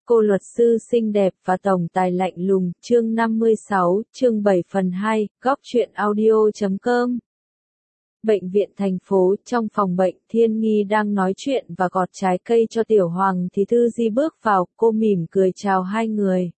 Cô luật sư xinh đẹp và tổng tài lạnh lùng, chương 56, chương 7 phần 2, góc truyện audio.com. Bệnh viện thành phố, trong phòng bệnh, Thiên Nghi đang nói chuyện và gọt trái cây cho Tiểu Hoàng thì Thư Di bước vào, cô mỉm cười chào hai người.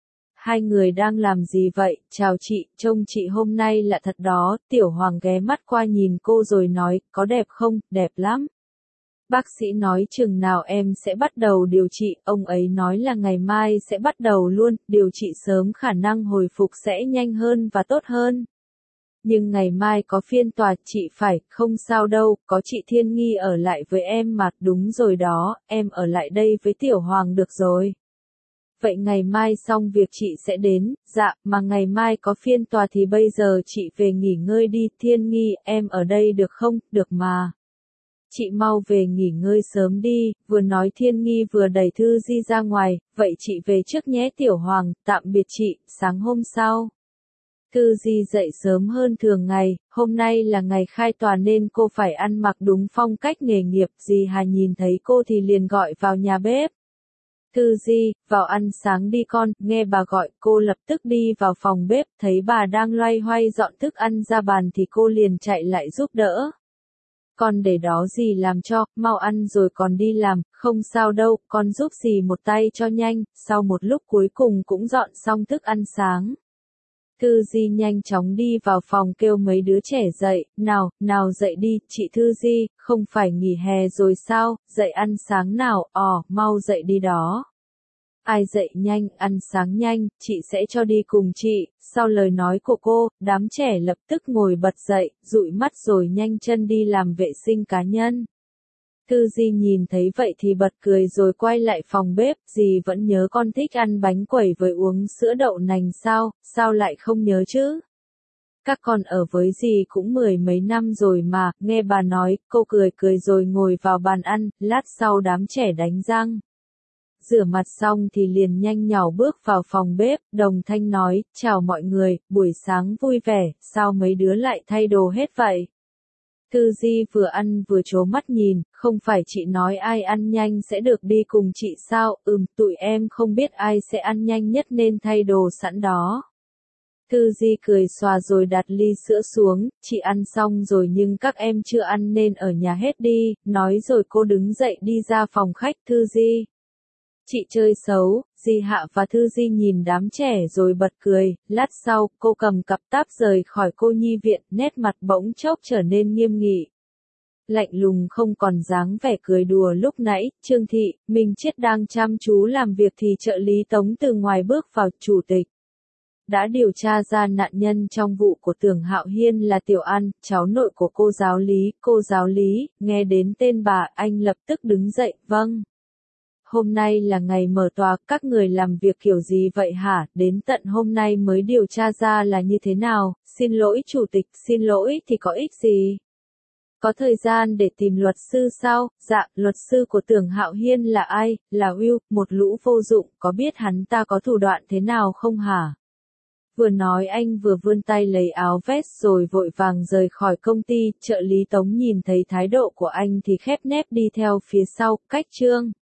Hai người đang làm gì vậy? Chào chị, trông chị hôm nay lạ thật đó. Tiểu Hoàng ghé mắt qua nhìn cô rồi nói, có đẹp không? Đẹp lắm. Bác sĩ nói chừng nào em sẽ bắt đầu điều trị, ông ấy nói là ngày mai sẽ bắt đầu luôn, điều trị sớm khả năng hồi phục sẽ nhanh hơn và tốt hơn. Nhưng ngày mai có phiên tòa, chị phải, không sao đâu, có chị Thiên Nghi ở lại với em mà, đúng rồi đó, em ở lại đây với Tiểu Hoàng được rồi. Vậy ngày mai xong việc chị sẽ đến, dạ, mà ngày mai có phiên tòa thì bây giờ chị về nghỉ ngơi đi, Thiên Nghi, em ở đây được không, được mà. Chị mau về nghỉ ngơi sớm đi, vừa nói Thiên Nghi vừa đẩy Thư Di ra ngoài, vậy chị về trước nhé Tiểu Hoàng, tạm biệt chị, sáng hôm sau. Thư Di dậy sớm hơn thường ngày, hôm nay là ngày khai tòa nên cô phải ăn mặc đúng phong cách nghề nghiệp, dì Hà nhìn thấy cô thì liền gọi vào nhà bếp. Thư Di, vào ăn sáng đi con, nghe bà gọi, cô lập tức đi vào phòng bếp, thấy bà đang loay hoay dọn thức ăn ra bàn thì cô liền chạy lại giúp đỡ. Con để đó dì làm cho, mau ăn rồi còn đi làm, không sao đâu, con giúp dì một tay cho nhanh, sau một lúc cuối cùng cũng dọn xong thức ăn sáng. Thư Di nhanh chóng đi vào phòng kêu mấy đứa trẻ dậy, nào dậy đi, chị Thư Di, không phải nghỉ hè rồi sao, dậy ăn sáng nào, mau dậy đi đó. Ai dậy nhanh, ăn sáng nhanh, chị sẽ cho đi cùng chị. Sau lời nói của cô, đám trẻ lập tức ngồi bật dậy, dụi mắt rồi nhanh chân đi làm vệ sinh cá nhân. Thư Di nhìn thấy vậy thì bật cười rồi quay lại phòng bếp, dì vẫn nhớ con thích ăn bánh quẩy với uống sữa đậu nành sao lại không nhớ chứ? Các con ở với dì cũng mười mấy năm rồi mà, nghe bà nói, cô cười rồi ngồi vào bàn ăn, lát sau đám trẻ đánh răng. Rửa mặt xong thì liền nhanh nhảu bước vào phòng bếp, đồng thanh nói, chào mọi người, buổi sáng vui vẻ, sao mấy đứa lại thay đồ hết vậy? Thư Di vừa ăn vừa trố mắt nhìn, không phải chị nói ai ăn nhanh sẽ được đi cùng chị sao, tụi em không biết ai sẽ ăn nhanh nhất nên thay đồ sẵn đó. Thư Di cười xòa rồi đặt ly sữa xuống, chị ăn xong rồi nhưng các em chưa ăn nên ở nhà hết đi, nói rồi cô đứng dậy đi ra phòng khách. Thư Di. Chị chơi xấu, dì Hạ và Thư Di nhìn đám trẻ rồi bật cười, lát sau, cô cầm cặp táp rời khỏi cô nhi viện, nét mặt bỗng chốc trở nên nghiêm nghị. Lạnh lùng không còn dáng vẻ cười đùa lúc nãy, Trương Thị, Minh Chiết đang chăm chú làm việc thì trợ lý Tống từ ngoài bước vào, chủ tịch. Đã điều tra ra nạn nhân trong vụ của Tưởng Hạo Hiên là Tiểu An, cháu nội của cô giáo lý, nghe đến tên bà, anh lập tức đứng dậy, vâng. Hôm nay là ngày mở tòa, các người làm việc kiểu gì vậy hả, đến tận hôm nay mới điều tra ra là như thế nào, xin lỗi chủ tịch, xin lỗi thì có ích gì? Có thời gian để tìm luật sư sao? Dạ, luật sư của Tưởng Hạo Hiên là ai? Là Will, một lũ vô dụng, có biết hắn ta có thủ đoạn thế nào không hả? Vừa nói anh vừa vươn tay lấy áo vest rồi vội vàng rời khỏi công ty, trợ lý Tống nhìn thấy thái độ của anh thì khép nép đi theo phía sau, cách Trương.